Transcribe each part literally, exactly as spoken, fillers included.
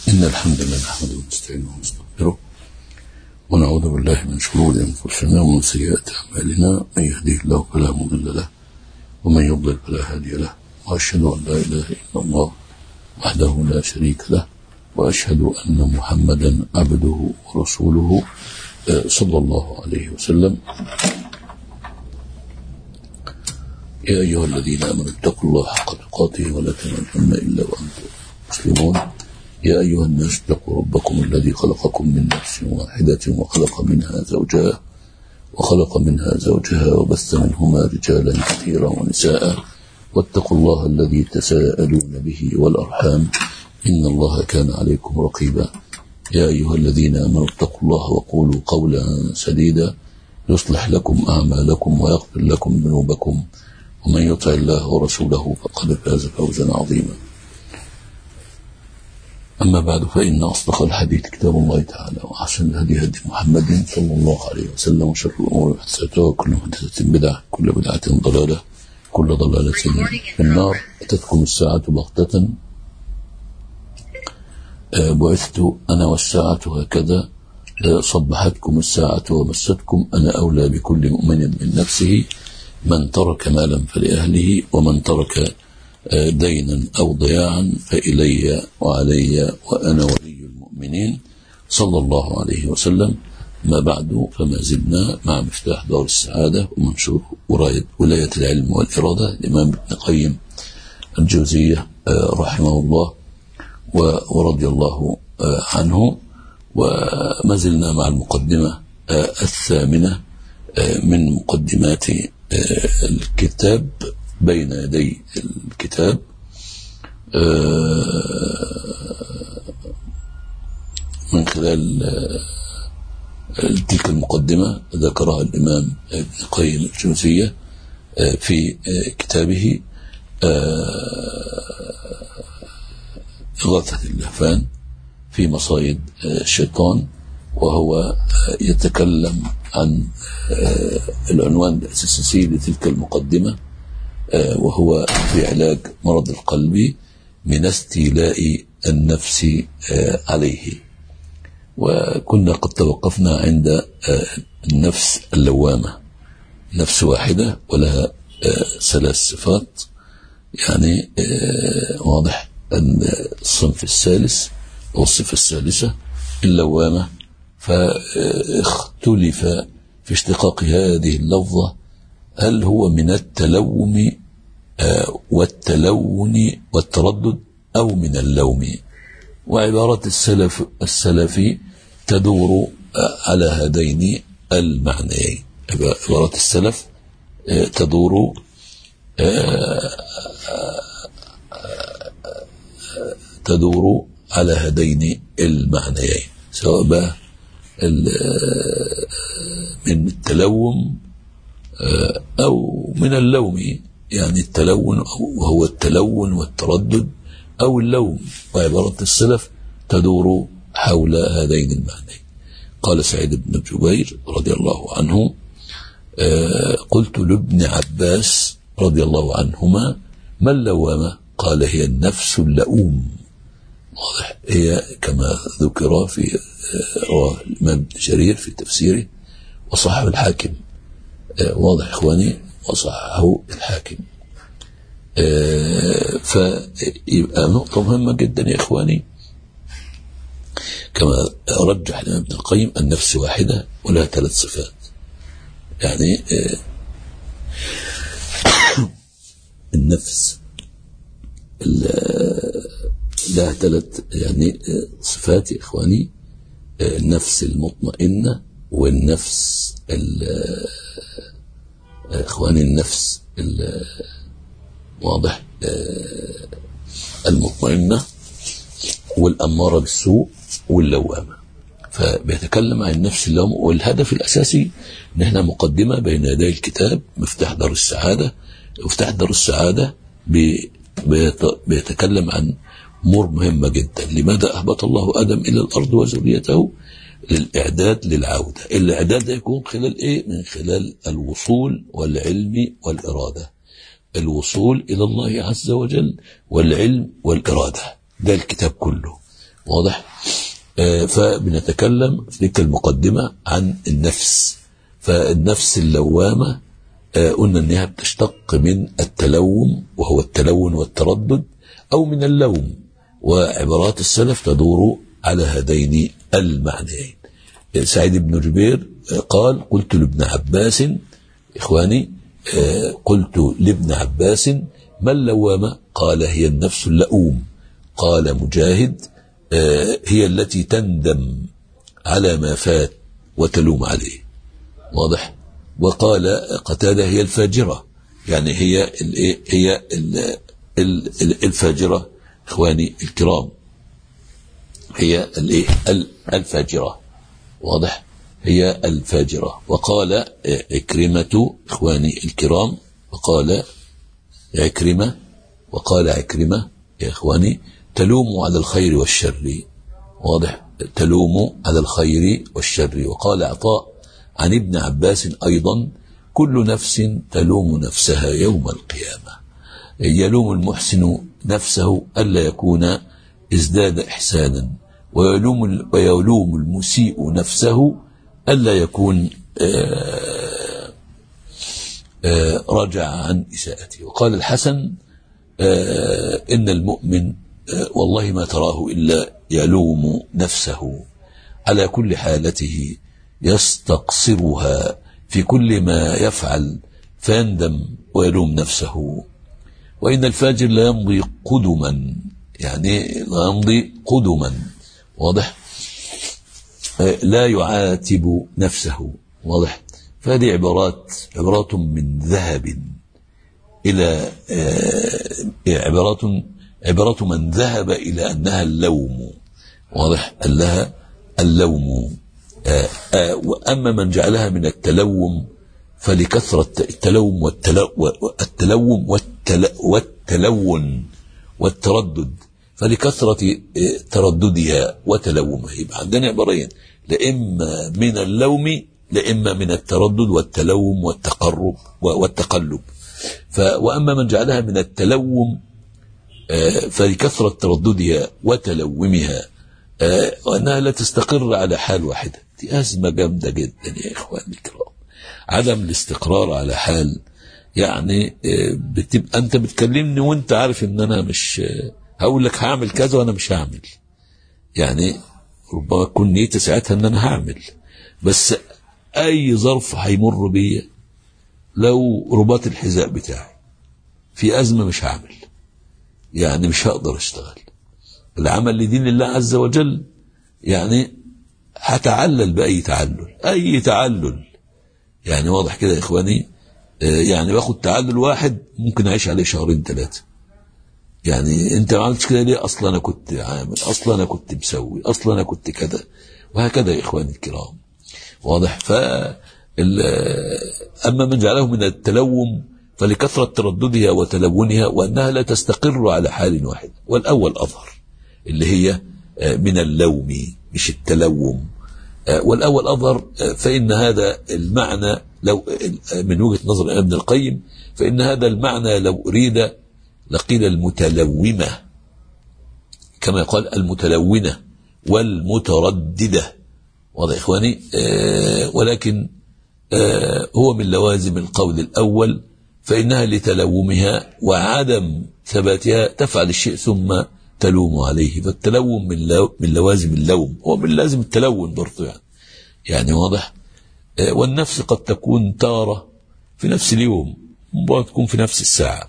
إن الحمد لله نحمده ونستعينه ونستغفره ونعوذ بالله من شرور أنفسنا ومن سيئات أعمالنا، من يهديه الله فلا مضل له ومن يضلل فلا هادي له، وأشهد أن لا إله إلا الله وحده لا شريك له، وأشهد أن محمدا عبده ورسوله صلى الله عليه وسلم. يا أيها الذين آمنوا اتقوا الله حق تقاته ولا تموتن إلا وأنتم مسلمون. يا أيها الناس اتقوا ربكم الذي خلقكم من نفس واحدة وخلق منها زوجها وخلق منها زوجها وبث منهما رجالا كثيرا ونساء، واتقوا الله الذي تساءلون به والأرحام إن الله كان عليكم رقيبا. يا أيها الذين آمنوا اتقوا الله وقولوا قولا سديدا يصلح لكم أعمالكم ويغفر لكم ذنوبكم، ومن يطع الله ورسوله فقد فاز فوزا عظيما. أما بعد، فإن أصدق الحديث كتاب الله تعالى، وأحسن الهدي هدي محمد صلى الله عليه وسلم، وشر الأمور محدثاتها، وكل محدثة بدعة، كل بدعة ضلالة، كل ضلالة في النار. أتتكم الساعة بغتة، بعثت أنا والساعة هكذا، صبحتكم الساعة ومستكم، أنا أولى بكل مؤمن من نفسه، من ترك مالا فلأهله، ومن ترك دينا أو ضياعا فإلي وعلي وأنا ولي المؤمنين صلى الله عليه وسلم. ما بعد، فما زلنا مع مفتاح دار السعادة ومنشور ولاية العلم والإرادة الإمام ابن القيم الجوزية رحمه الله ورضي الله عنه. وما زلنا مع المقدمة الثامنة من مقدمات الكتاب، بين يدي الكتاب، من خلال تلك المقدمة ذكرها الإمام ابن القيم الجوزية في كتابه إغاثة اللهفان في مصايد الشيطان، وهو يتكلم عن العنوان الأساسي لتلك المقدمة، وهو في علاج مرض القلب من استيلاء النفس عليه. وكنا قد توقفنا عند النفس اللوامة، نفس واحدة ولها ثلاث صفات. يعني واضح أن الصنف الثالث أو الصفة الثالثة اللوامة، فاختلف في اشتقاق هذه اللفظة، هل هو من التلوم والتلون والتردد أو من اللوم؟ وعبارة السلف السلفي تدور على هذين المعنيين. عبارة السلف تدور تدور على هذين المعنيين، سواء بقى من التلوم أو من اللوم، يعني التلون وهو التلون والتردد أو اللوم. وعبارة السلف تدور حول هذين المعنيين. قال سعيد بن جبير رضي الله عنه: قلت لابن عباس رضي الله عنهما: ما اللوامة؟ قال: هي النفس اللؤوم. واضح، هي كما ذكر في رواه الإمام ابن جرير في تفسيره، وصححه الحاكم. واضح إخواني، وصححه الحاكم. فيبقى نقطة مهمة جدا يا إخواني، كما رجح الإمام ابن القيم، النفس واحدة ولها ثلاث صفات. يعني النفس لها ثلاث يعني صفات يا إخواني: النفس المطمئنة، والنفس إخواني النفس واضح المطمئنة، والأمارة بالسوء، واللوامة. فبيتكلم عن النفس اللوامة. والهدف الأساسي ان احنا مقدمة بين يدي الكتاب مفتاح دار السعادة. مفتاح دار السعادة بيتكلم عن أمور مهمة جدا. لماذا أهبط الله آدم إلى الأرض وذريته؟ للإعداد للعودة. الإعداد يكون خلال إيه؟ من خلال الوصول والعلم والإرادة. الوصول إلى الله عز وجل والعلم والإرادة، ده الكتاب كله. واضح. آه فبنتكلم في تلك المقدمة عن النفس. فالنفس اللوامة آه قلنا انها بتشتق من التلوم وهو التلون والتردد، او من اللوم، وعبارات السلف تدور على هذين المعنيين. سعيد بن جبير قال: قلت لابن عباس، إخواني، قلت لابن عباس: ما اللوامة؟ قال: هي النفس اللؤوم. قال مجاهد: هي التي تندم على ما فات وتلوم عليه. واضح. وقال قتادة: هي الفاجرة، يعني هي ال هي ال الفاجرة. إخواني الكرام، هي الفاجرة. واضح، هي الفاجرة. وقال عكرمة، إخواني الكرام، وقال عكرمة وقال عكرمة يا إخواني: تلوم على الخير والشر. واضح، تلوم على الخير والشر. وقال عطاء عن ابن عباس أيضا: كل نفس تلوم نفسها يوم القيامة. يلوم المحسن نفسه ألا يكون ازداد إحسانا، ويلوم, ويلوم المسيء نفسه ألا يكون آآ آآ رجع عن إساءته. وقال الحسن: إن المؤمن والله ما تراه إلا يلوم نفسه على كل حالته، يستقصرها في كل ما يفعل فيندم ويلوم نفسه. وإن الفاجر لا يمضي قدما، يعني لا يمضي قدما. واضح، لا يعاتب نفسه. واضح. فهذه عبارات عبارات من ذهب إلى عبارات عبارات من ذهب إلى أنها اللوم. واضح، أنها اللوم. وأما من جعلها من التلوم فلكثرة التلوم والتلوم والتلون والتردد، فلكثرة ترددها وتلومها. يبقى عندنا عبارين: لإما من اللوم لإما من التردد والتلوم والتقرب والتقلب. وأما من جعلها من التلوم فلكثرة ترددها وتلومها، وأنها لا تستقر على حال واحدة. دي أزمة جامدة جدا يا إخواني الكرام، عدم الاستقرار على حال. يعني بتبقى أنت بتكلمني وأنت عارف إن أنا مش هقول لك هعمل كذا وأنا مش هعمل، يعني ربما تكون نيتي ساعتها إن أنا هعمل، بس أي ظرف هيمر بيا، لو رباط الحذاء بتاعي في أزمة مش هعمل، يعني مش هقدر أشتغل العمل لدين الله عز وجل. يعني هتعلل بأي تعلل، أي تعلل. يعني واضح كده يا إخواني، يعني باخد تعلل واحد ممكن أعيش عليه شهرين ثلاثة. يعني أنت ما عملتش كده ليه؟ أصلا أنا كنت عامل، أصلا أنا كنت مسوي، أصلا أنا كنت كذا، وهكذا يا إخواني الكرام. واضح. ف أما من جعله من التلوم فلكثرة ترددها وتلونها، وأنها لا تستقر على حال واحد. والأول أظهر، اللي هي من اللوم مش التلوم. والأول أظهر، فإن هذا المعنى لو من وجهة نظر ابن القيم، فإن هذا المعنى لو أريد لقيل المتلومة، كما يقال المتلونة والمترددة. واضح إخواني. ولكن هو من لوازم القول الأول، فإنها لتلومها وعدم ثباتها تفعل الشيء ثم تلوم عليه. فالتلوم من, لو من لوازم اللوم، هو من لازم التلون برضه يعني. يعني واضح. والنفس قد تكون تارة في نفس اليوم، ممكن تكون في نفس الساعة.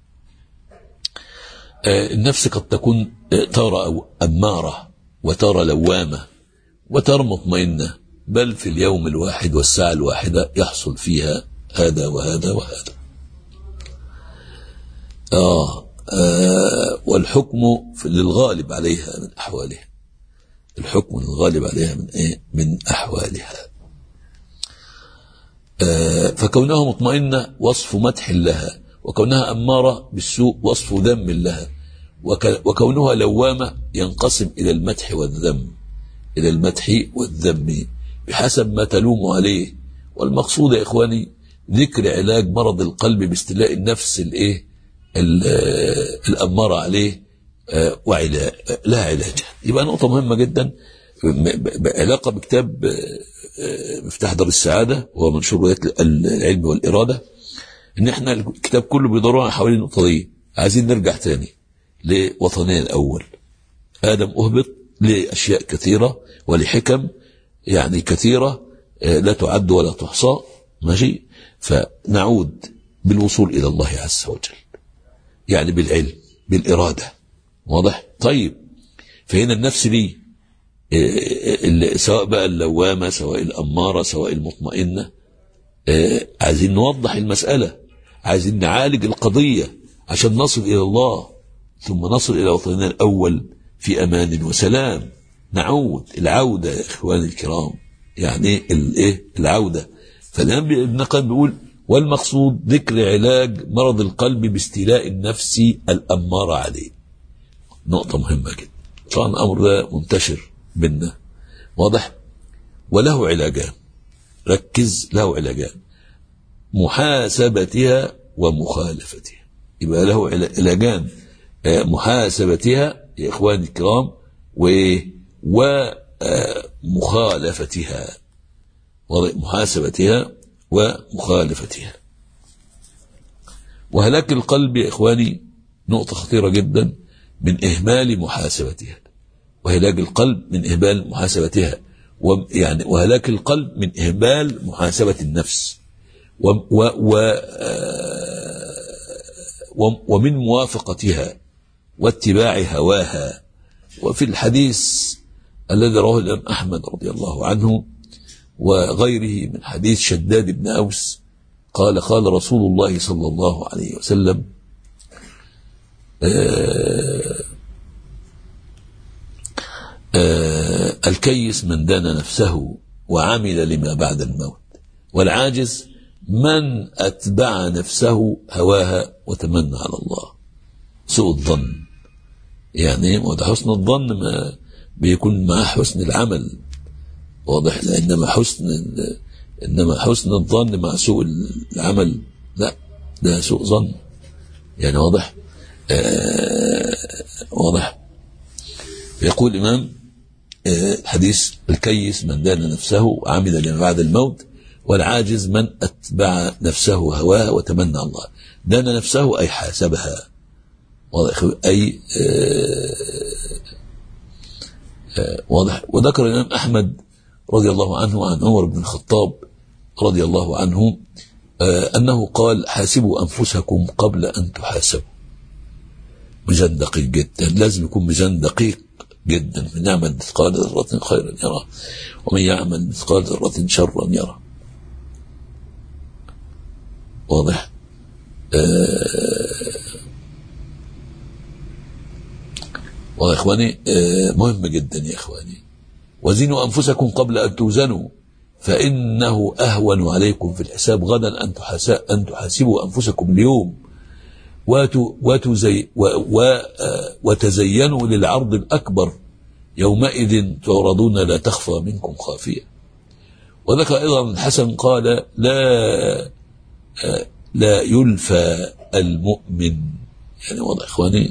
النفس قد تكون تارة أو أمارة، وتارة لوامة، وتارة مطمئنة، بل في اليوم الواحد والساعة الواحدة يحصل فيها هذا وهذا وهذا. آه, آه والحكم للغالب عليها من أحوالها. الحكم للغالب عليها من إيه؟ من أحوالها. آه فكونها مطمئنة وصف مدح لها، وكونها أمارة بالسوء وصف ذم لها، وكونها لوامة ينقسم إلى المدح والذم، إلى المدح والذم بحسب ما تلوم عليه. والمقصود يا إخواني ذكر علاج مرض القلب باستيلاء النفس الإيه الأمارة عليه، وعلاج لا علاج. يبقى نقطة مهمة جدا بعلاقة بكتاب مفتاح دار السعادة وهو منشور روايات العلم والإرادة، ان احنا الكتاب كله بيدور حوالين النقطة دي. عايزين نرجع تاني لوطننا الأول. آدم أهبط لأشياء كثيرة ولحكم يعني كثيرة لا تعد ولا تحصى، ماشي. فنعود بالوصول إلى الله عز وجل، يعني بالعلم بالإرادة، واضح. طيب فهنا النفس دي سواء بقى اللوامة سواء الأمارة سواء المطمئنة، عايزين نوضح المسألة، عايزين نعالج القضية عشان نصل إلى الله، ثم نصل إلى وطننا الأول في أمان وسلام. نعود العودة يا إخواني الكرام، يعني الإيه العودة. فالآن ابن القيم بيقول والمقصود ذكر علاج مرض القلب باستيلاء النفس الأمارة عليه. نقطة مهمة جدا، طبعا الأمر ده منتشر بينا، واضح. وله علاجان، ركز، له علاجان: محاسبتها ومخالفتها. يبقى له علاجان: محاسبتها يا إخواني الكرام ومخالفتها، محاسبتها ومخالفتها. وهلاك القلب يا إخواني نقطة خطيرة جدا من إهمال محاسبتها، وهلاك القلب من إهمال محاسبتها، يعني وهلاك القلب من إهمال محاسبة النفس و و و ومن موافقتها واتباع هواها. وفي الحديث الذي رواه الإمام أحمد رضي الله عنه وغيره من حديث شداد بن أوس قال قال رسول الله صلى الله عليه وسلم: آآ آآ الكيس من دان نفسه وعمل لما بعد الموت، والعاجز من أتبع نفسه هواها وتمنى على الله. سوء الظن، يعني وده حسن الظن ما بيكون مع حسن العمل، واضح. إنما حسن إنما حسن الظن مع سوء العمل لا، ده سوء ظن، يعني واضح. آه واضح. يقول الإمام آه حديث: الكيس من دان نفسه وعمل لما بعد الموت، والعاجز من أتبع نفسه هواه وتمنى الله. دان نفسه أي حاسبها، واضح. أي آه آه واضح. وذكر الإمام أحمد رضي الله عنه عن عمر بن الخطاب رضي الله عنه آه أنه قال: حاسبوا أنفسكم قبل أن تحاسبوا. ميزان دقيق جدا، لازم يكون ميزان دقيق جدا. من يعمل مثقال ذرة خيرا يرى ومن يعمل مثقال ذرة شرا يرى، واضح. آه واضح يا إخواني. آه مهم جدا يا إخواني. وزنوا أنفسكم قبل أن توزنوا فإنه أهون عليكم في الحساب غدا أن أن تحاسبوا أنفسكم اليوم، وتزي وتزينوا للعرض الأكبر يومئذ تعرضون لا تخفى منكم خافية. وذكر أيضا الحسن قال: لا لا يلفى المؤمن، يعني وضع إخواني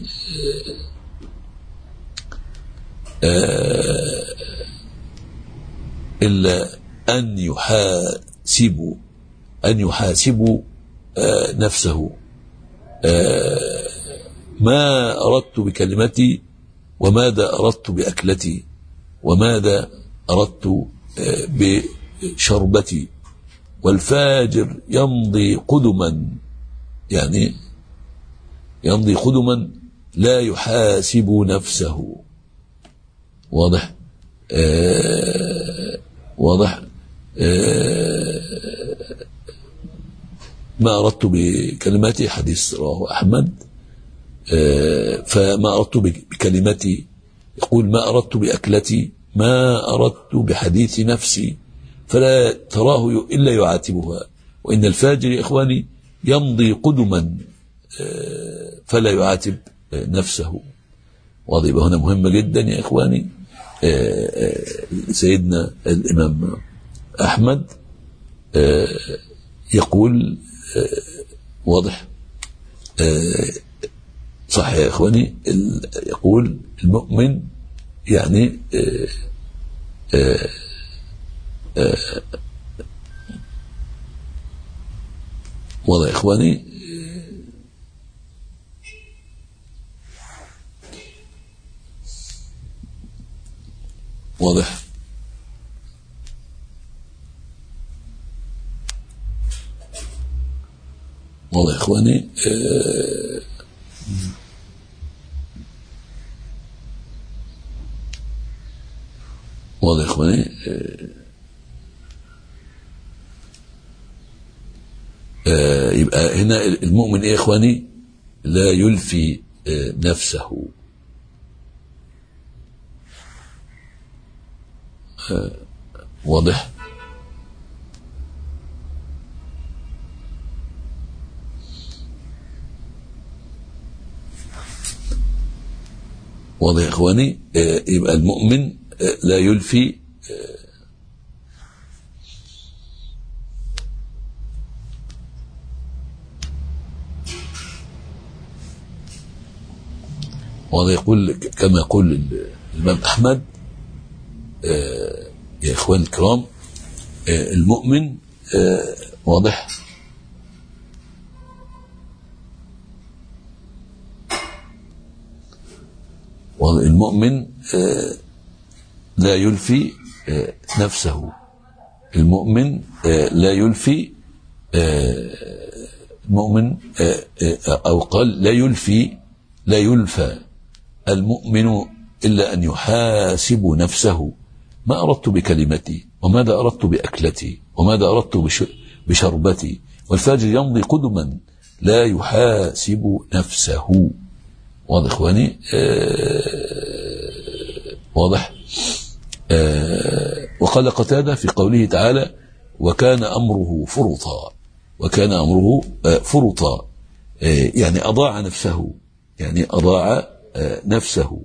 إلا أن يحاسبوا أن يحاسبوا نفسه ما أردت بكلمتي، وماذا أردت بأكلتي، وماذا أردت بشربتي. والفاجر يمضي قدما، يعني يمضي قدما لا يحاسب نفسه، واضح. آه واضح. آه ما أردت بكلماتي، حديث رواه أحمد. آه فما أردت بكلمتي، يقول: ما أردت بأكلتي، ما أردت بحديث نفسي، فلا تراه إلا يعاتبها. وإن الفاجر يا إخواني يمضي قدما آه فلا يعاتب آه نفسه. واضح. هنا مهمة جدا يا إخواني. آه آه سيدنا الإمام أحمد آه يقول آه واضح آه صح يا إخواني، يقول: المؤمن يعني آه آه آه واضح يا إخواني؟ واضح؟ واضح يا إخواني؟ آه واضح يا إخواني؟ آه آه يبقى هنا المؤمن إيه يا إخواني؟ لا يلفي آه نفسه. آه واضح؟ واضح يا إخواني؟ آه يبقى المؤمن آه لا يلفي آه وهذا يقول كما يقول الإمام أحمد آه يا إخوان الكرام آه المؤمن آه واضح المؤمن آه لا يلفي آه نفسه. المؤمن آه لا يلفي آه المؤمن آه آه أو قال لا يلفي لا يلفى المؤمن إلا أن يحاسب نفسه، ما أردت بكلمتي، وماذا أردت بأكلتي، وماذا أردت بشربتي. والفاجر يمضي قدما لا يحاسب نفسه. واضح إخواني؟ آه واضح. آه وقال قتادة في قوله تعالى وكان أمره فرطا، وكان أمره آه فرطا آه يعني أضاع نفسه، يعني أضاع آه نفسه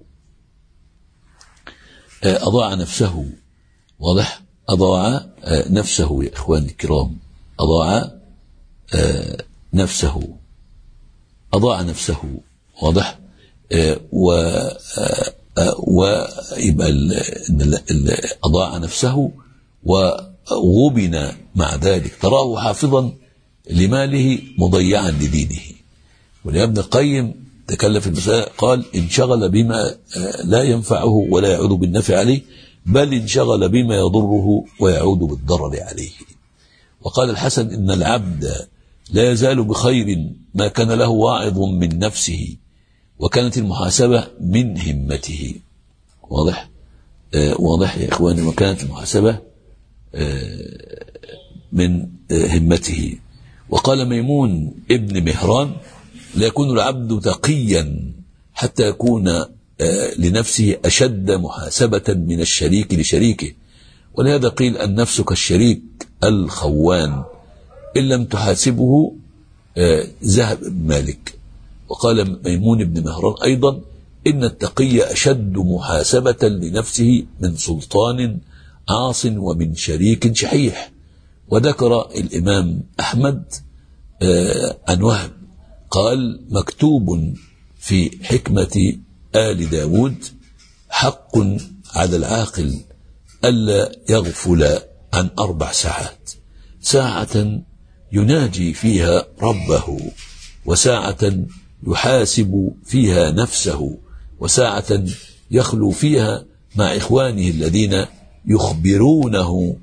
آه أضاع نفسه. واضح؟ أضاع آه نفسه يا إخواني الكرام، أضاع آه نفسه أضاع نفسه. واضح؟ آه و آه ويبقى أضاع نفسه وغبن مع ذلك، تراه حافظا لماله مضيعا لدينه. ولابن القيم تكلف المسألة قال انشغل بما لا ينفعه ولا يعود بالنفع عليه، بل انشغل بما يضره ويعود بالضرر عليه. وقال الحسن إن العبد لا يزال بخير ما كان له واعظ من نفسه وكانت المحاسبة من همته. واضح؟ آه واضح يا إخواني؟ وكانت المحاسبة آه من آه همته. وقال ميمون ابن مهران لا يكون العبد تقيا حتى يكون آه لنفسه أشد محاسبة من الشريك لشريكه، ولهذا قيل النفس كالشريك الخوان إن لم تحاسبه آه ذهب مالك. وقال ميمون بن مهران أيضا إن التقي أشد محاسبة لنفسه من سلطان عاص ومن شريك شحيح. وذكر الإمام أحمد آه عن وهب قال مكتوب في حكمة آل داود حق على العاقل ألا يغفل عن أربع ساعات: ساعة يناجي فيها ربه، وساعة يحاسب فيها نفسه، وساعة يخلو فيها مع إخوانه الذين يخبرونه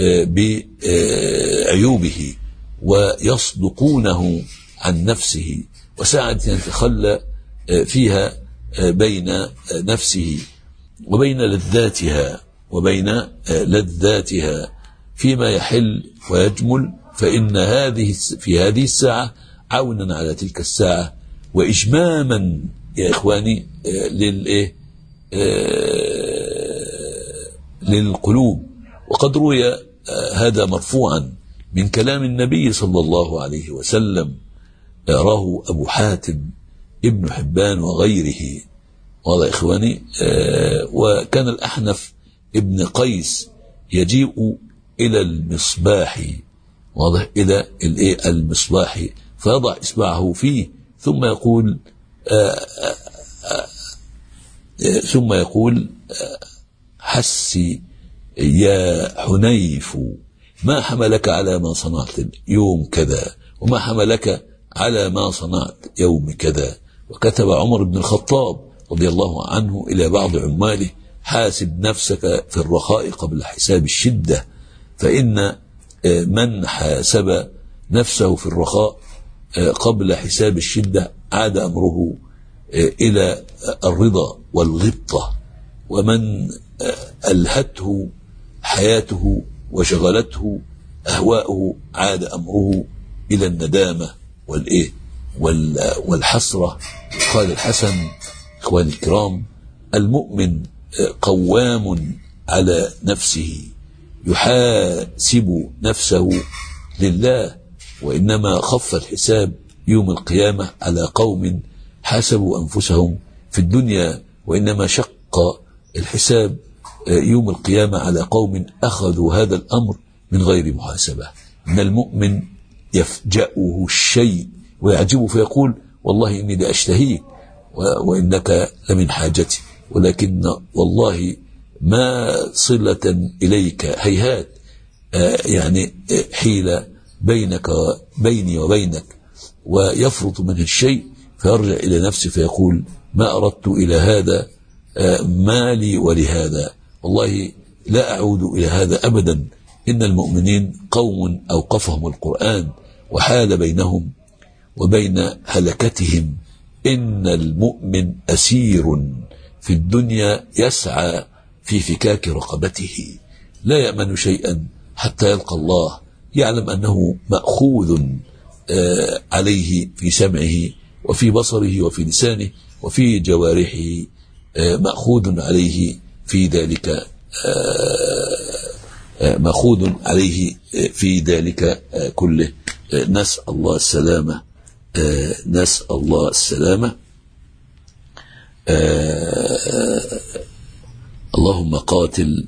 بعيوبه ويصدقونه عن نفسه، وساعة يتخلى فيها بين نفسه وبين لذاتها وبين لذاتها فيما يحل ويجمل، فإن هذه في هذه الساعة عونا على تلك الساعة وإجماما يا إخواني للإيه للقلوب. وقد روي هذا مرفوعا من كلام النبي صلى الله عليه وسلم، راه أبو حاتم ابن حبان وغيره. وهذا يا إخواني وكان الأحنف ابن قيس يجيء إلى المصباح، واضح، إلى المصباح فيضع إصبعه فيه ثم يقول آآ آآ ثم يقول حسي يا حنيف ما حملك على ما صنعت يوم كذا، وما حملك على ما صنعت يوم كذا. وكتب عمر بن الخطاب رضي الله عنه إلى بعض عماله حاسب نفسك في الرخاء قبل حساب الشدة، فإن من حاسب نفسه في الرخاء قبل حساب الشدة عاد أمره إلى الرضا والغبطة، ومن ألهته حياته وشغلته أهواؤه عاد أمره إلى الندامة والإيه والحسرة. قال الحسن إخواني الكرام المؤمن قوام على نفسه يحاسب نفسه لله، وإنما خف الحساب يوم القيامة على قوم حاسبوا أنفسهم في الدنيا، وإنما شق الحساب يوم القيامة على قوم أخذوا هذا الأمر من غير محاسبة. إن المؤمن يفجأه الشيء ويعجبه فيقول والله إني لأشتهيك وإنك لمن حاجتي، ولكن والله ما صلة إليك هيهات، يعني حيلة بينك بيني وبينك، ويفرط منه الشيء فيرجع إلى نفسه فيقول ما أردت إلى هذا مالي ولهذا، والله لا أعود إلى هذا أبدا. إن المؤمنين قوم أوقفهم القرآن وحال بينهم وبين هلكتهم. إن المؤمن أسير في الدنيا يسعى في فكاك رقبته، لا يأمن شيئا حتى يلقى الله، يعلم أنه مأخوذ عليه في سمعه وفي بصره وفي لسانه وفي جوارحه، مأخوذ عليه في ذلك مأخوذ عليه في ذلك كله. نسأل الله السلامة، نسأل الله السلامة. اللهم قاتل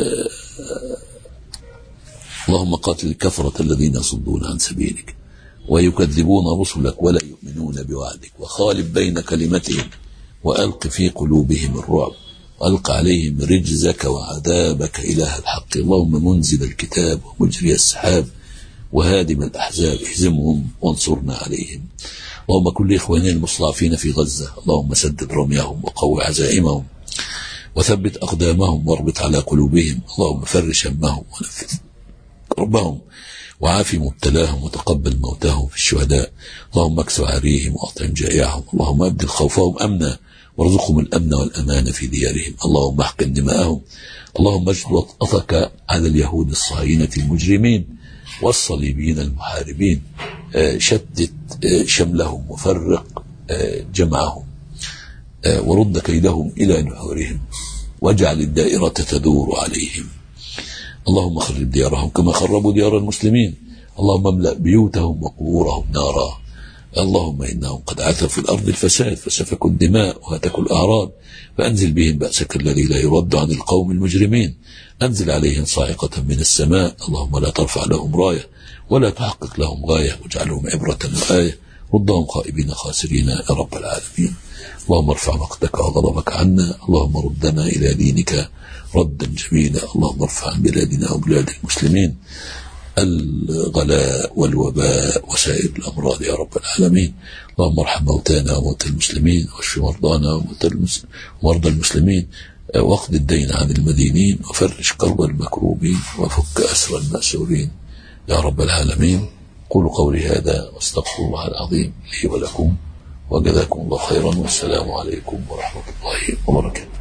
اللهم قاتل الكفرة الذين يصدون عن سبيلك ويكذبون رسلك ولا يؤمنون بوعدك، وخالف بين كلمتهم وألق في قلوبهم الرعب وألق عليهم رجزك وعذابك إله الحق. اللهم منزل الكتاب ومجري السحاب وهادم الأحزاب اهزمهم وانصرنا عليهم. اللهم كل إخواننا المستضعفين في غزة اللهم سدد رميهم وقوي عزائمهم وثبت أقدامهم واربط على قلوبهم. اللهم فرش همهم ونفذ كربهم وعافي مبتلاهم وتقبل موتهم في الشهداء. اللهم اكس عاريهم وأطعم جائعهم. اللهم أبدل خوفهم أمنا وارزقهم الأمن والأمان في ديارهم. اللهم احقن دماءهم. اللهم اجد وطأتك على اليهود الصهاينة المجرمين والصليبيين المحاربين، شتت شملهم وفرق جمعهم ورد كيدهم إلى نحورهم واجعل الدائرة تدور عليهم. اللهم خرب ديارهم كما خربوا ديار المسلمين. اللهم املأ بيوتهم وقبورهم نارا. اللهم إنهم قد عثوا في الأرض الفساد فسفكوا الدماء وهتكوا الأعراض، فأنزل بهم بأسك الذي لا يرد عن القوم المجرمين. أنزل عليهم صاعقة من السماء. اللهم لا ترفع لهم راية ولا تحقق لهم غاية واجعلهم عبرة وآية. ردهم خائبين خاسرين يا رب العالمين. اللهم ارفع مقتك وغضبك عنا. اللهم ردنا إلى دينك ردا جميلا. اللهم ارفع عن بلادنا وبلاد المسلمين الغلاء والوباء وسائر الأمراض يا رب العالمين. اللهم ارحم موتانا وموتى المسلمين واشف مرضانا ومرضى المسلمين واقض الدين عن المدينين وفرج كرب المكروبين وفك أسر المأسورين يا رب العالمين. قولوا قولي هذا واستغفر الله العظيم لي ولكم وجزاكم الله خيرا، والسلام عليكم ورحمة الله وبركاته.